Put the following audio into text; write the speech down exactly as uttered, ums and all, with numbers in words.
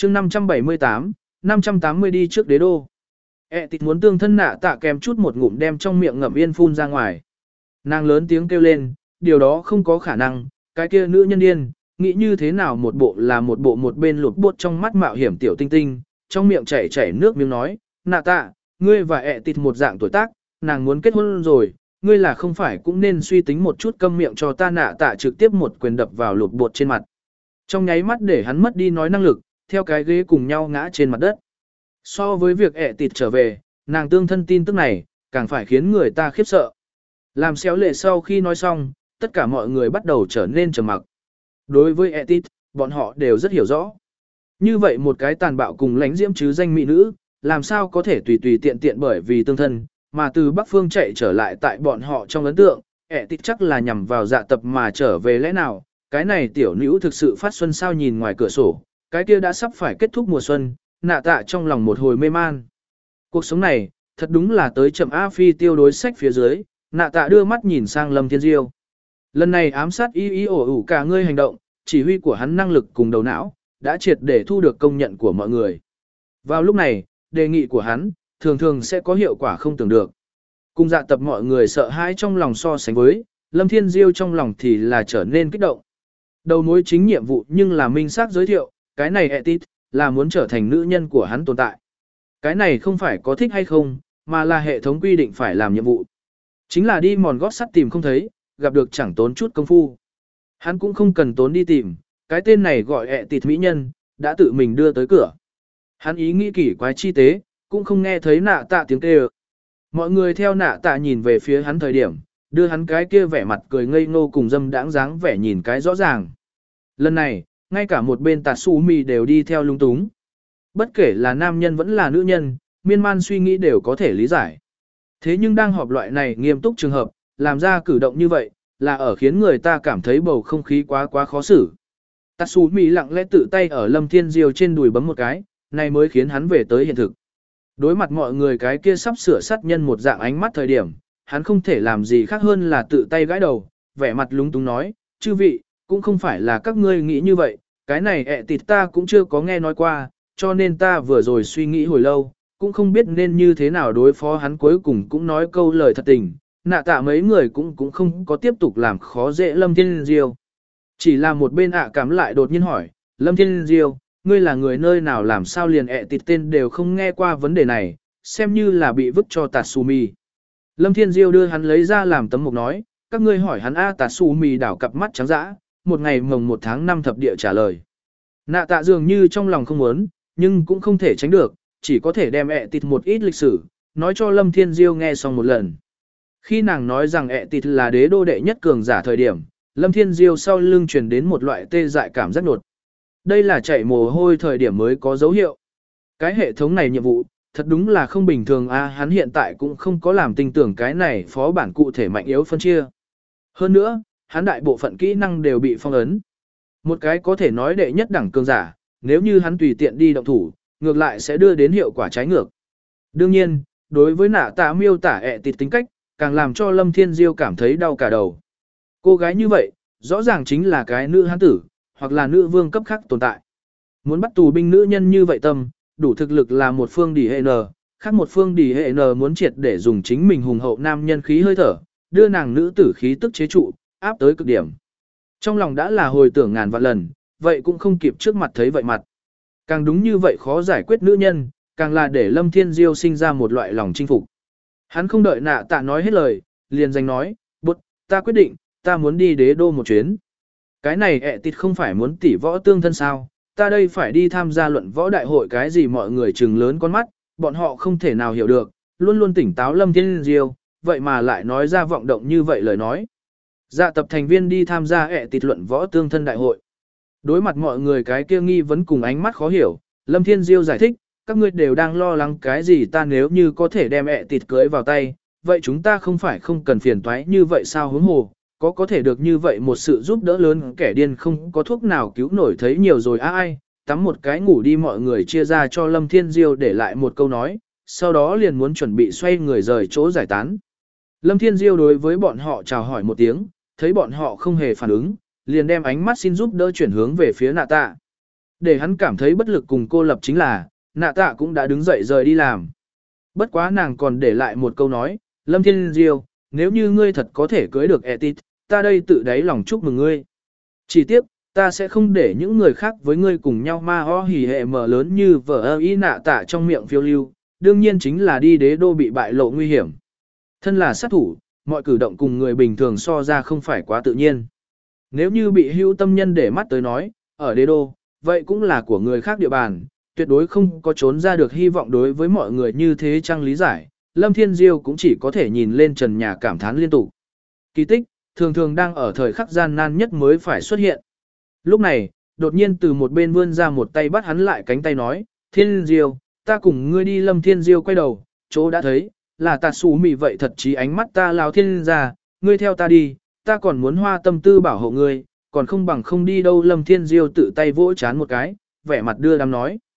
chương năm trăm bảy mươi tám, năm trăm tám mươi đi trước đế đô. E tịt muốn tương thân nạ tạ kèm chút một ngụm đem trong miệng ngậm yên phun ra ngoài. Nàng lớn tiếng kêu lên, điều đó không có khả năng, cái kia nữ nhân điên, nghĩ như thế nào một bộ là một bộ một bên lụt buốt trong mắt mạo hiểm tiểu tinh tinh, trong miệng chảy chảy nước miếng nói, nạ tạ, ngươi và E tịt một dạng tuổi tác, nàng muốn kết hôn rồi, ngươi là không phải cũng nên suy tính một chút câm miệng cho ta. Nạ tạ trực tiếp một quyền đập vào lụt buốt trên mặt. Trong nháy mắt để hắn mất đi nói năng lực, theo cái ghế cùng nhau ngã trên mặt đất. So với việc ẹ tịt trở về, nàng tương thân tin tức này, càng phải khiến người ta khiếp sợ. Làm xéo lệ sau khi nói xong, tất cả mọi người bắt đầu trở nên trầm mặc. Đối với ẹ tịt, bọn họ đều rất hiểu rõ. Như vậy một cái tàn bạo cùng lánh diễm chứ danh mỹ nữ, làm sao có thể tùy tùy tiện tiện bởi vì tương thân, mà từ Bắc Phương chạy trở lại tại bọn họ trong ấn tượng, ẹ tịt chắc là nhằm vào dạ tập mà trở về lẽ nào, cái này tiểu nữ thực sự phát xuân sao. Nhìn ngoài cửa sổ, cái kia đã sắp phải kết thúc mùa xuân, nạ tạ trong lòng một hồi mê man. Cuộc sống này, thật đúng là tới chậm A Phi tiêu đối sách phía dưới, nạ tạ đưa mắt nhìn sang Lâm Thiên Diêu. Lần này ám sát y y ổ ủ cả ngươi hành động, chỉ huy của hắn năng lực cùng đầu não, đã triệt để thu được công nhận của mọi người. Vào lúc này, đề nghị của hắn, thường thường sẽ có hiệu quả không tưởng được. Cùng dạ tập mọi người sợ hãi trong lòng so sánh với, Lâm Thiên Diêu trong lòng thì là trở nên kích động. Đầu mối chính nhiệm vụ nhưng là minh xác giới thiệu, cái này Etit, là muốn trở thành nữ nhân của hắn tồn tại. Cái này không phải có thích hay không, mà là hệ thống quy định phải làm nhiệm vụ. Chính là đi mòn gót sắt tìm không thấy, gặp được chẳng tốn chút công phu. Hắn cũng không cần tốn đi tìm, cái tên này gọi Etit mỹ nhân, đã tự mình đưa tới cửa. Hắn ý nghĩ kỳ quái chi tế, cũng không nghe thấy nạ tạ tiếng kêu. Mọi người theo nạ tạ nhìn về phía hắn thời điểm, đưa hắn cái kia vẻ mặt cười ngây ngô cùng dâm đãng dáng vẻ nhìn cái rõ ràng. Lần này, ngay cả một bên Tatsumi đều đi theo lung túng. Bất kể là nam nhân vẫn là nữ nhân, miên man suy nghĩ đều có thể lý giải. Thế nhưng đang họp loại này nghiêm túc trường hợp, làm ra cử động như vậy, là ở khiến người ta cảm thấy bầu không khí quá quá khó xử. Tatsumi lặng lẽ tự tay ở Lâm Thiên Diêu trên đùi bấm một cái, này mới khiến hắn về tới hiện thực. Đối mặt mọi người cái kia sắp sửa sát nhân một dạng ánh mắt thời điểm, hắn không thể làm gì khác hơn là tự tay gãi đầu, vẻ mặt lúng túng nói, chư vị, cũng không phải là các ngươi nghĩ như vậy, cái này ẹ tịt ta cũng chưa có nghe nói qua, cho nên ta vừa rồi suy nghĩ hồi lâu, cũng không biết nên như thế nào đối phó hắn. Cuối cùng cũng nói câu lời thật tình, nạ tạ mấy người cũng cũng không có tiếp tục làm khó dễ Lâm Thiên Diêu. Chỉ là một bên ạ cảm lại đột nhiên hỏi, Lâm Thiên Diêu, ngươi là người nơi nào làm sao liền ẹ tịt tên đều không nghe qua vấn đề này, xem như là bị vứt cho Tatsumi. Lâm Thiên Diêu đưa hắn lấy ra làm tấm mục nói, các ngươi hỏi hắn A. Tatsumi đảo cặp mắt trắng dã, một ngày mồng một tháng năm thập địa trả lời. Nạ tạ dường như trong lòng không muốn, nhưng cũng không thể tránh được, chỉ có thể đem ẹ tịt một ít lịch sử, nói cho Lâm Thiên Diêu nghe xong một lần. Khi nàng nói rằng ẹ tịt là đế đô đệ nhất cường giả thời điểm, Lâm Thiên Diêu sau lưng truyền đến một loại tê dại cảm giác nột. Đây là chạy mồ hôi thời điểm mới có dấu hiệu. Cái hệ thống này nhiệm vụ, thật đúng là không bình thường a. Hắn hiện tại cũng không có làm tin tưởng cái này phó bản cụ thể mạnh yếu phân chia. Hơn nữa, hắn đại bộ phận kỹ năng đều bị phong ấn. Một cái có thể nói đệ nhất đẳng cường giả, nếu như hắn tùy tiện đi động thủ, ngược lại sẽ đưa đến hiệu quả trái ngược. Đương nhiên, đối với nạ tạ miêu tả ẹ tịt tính cách, càng làm cho Lâm Thiên Diêu cảm thấy đau cả đầu. Cô gái như vậy, rõ ràng chính là cái nữ hán tử, hoặc là nữ vương cấp khác tồn tại. Muốn bắt tù binh nữ nhân như vậy tâm, đủ thực lực là một phương đỉ hệ n, khác một phương đỉ hệ n muốn triệt để dùng chính mình hùng hậu nam nhân khí hơi thở, đưa nàng nữ tử khí tức chế trụ, áp tới cực điểm. Trong lòng đã là hồi tưởng ngàn vạn lần, vậy cũng không kịp trước mặt thấy vậy mặt. Càng đúng như vậy khó giải quyết nữ nhân, càng là để Lâm Thiên Diêu sinh ra một loại lòng chinh phục. Hắn không đợi nạ tạ nói hết lời, liền danh nói, bút, ta quyết định, ta muốn đi đế đô một chuyến. Cái này ẹ tịt không phải muốn tỉ võ tương thân sao, ta đây phải đi tham gia luận võ đại hội cái gì. Mọi người trừng lớn con mắt, bọn họ không thể nào hiểu được, luôn luôn tỉnh táo Lâm Thiên Diêu, vậy mà lại nói ra vọng động như vậy lời nói. Dạ tập thành viên đi tham gia ẹ tịt luận võ tương thân đại hội. Đối mặt mọi người cái kia nghi vấn cùng ánh mắt khó hiểu, Lâm Thiên Diêu giải thích, các ngươi đều đang lo lắng cái gì. Ta nếu như có thể đem ẹ tịt cưới vào tay, vậy chúng ta không phải không cần phiền toái như vậy sao. Huống hồ, có có thể được như vậy một sự giúp đỡ lớn, kẻ điên không có thuốc nào cứu nổi thấy nhiều rồi á. Ai, tắm một cái ngủ đi. Mọi người chia ra cho Lâm Thiên Diêu để lại một câu nói, sau đó liền muốn chuẩn bị xoay người rời chỗ giải tán. Lâm Thiên Diêu đối với bọn họ chào hỏi một tiếng, thấy bọn họ không hề phản ứng, liền đem ánh mắt xin giúp đỡ chuyển hướng về phía nạ tạ. Để hắn cảm thấy bất lực cùng cô lập chính là, nạ tạ cũng đã đứng dậy rời đi làm. Bất quá nàng còn để lại một câu nói, Lâm Thiên Diêu, nếu như ngươi thật có thể cưới được Etit, ta đây tự đáy lòng chúc mừng ngươi. Chỉ tiếc, ta sẽ không để những người khác với ngươi cùng nhau ma ho hỉ hệ mở lớn như vợ ơ y nạ tạ trong miệng phiêu lưu, đương nhiên chính là đi đế đô bị bại lộ nguy hiểm. Thân là sát thủ, mọi cử động cùng người bình thường so ra không phải quá tự nhiên. Nếu như bị hưu tâm nhân để mắt tới nói, ở đế đô, vậy cũng là của người khác địa bàn, tuyệt đối không có trốn ra được hy vọng đối với mọi người như thế chăng lý giải. Lâm Thiên Diêu cũng chỉ có thể nhìn lên trần nhà cảm thán liên tục. Kỳ tích, thường thường đang ở thời khắc gian nan nhất mới phải xuất hiện. Lúc này, đột nhiên từ một bên vươn ra một tay bắt hắn lại cánh tay nói, Thiên Diêu, ta cùng ngươi đi. Lâm Thiên Diêu quay đầu, chỗ đã thấy, là tà xù mị vậy thật chí ánh mắt ta lao thiên ra, ngươi theo ta đi, ta còn muốn hoa tâm tư bảo hộ ngươi, còn không bằng không đi đâu. Lâm Thiên Diêu tự tay vỗ chán một cái, vẻ mặt đưa đám nói.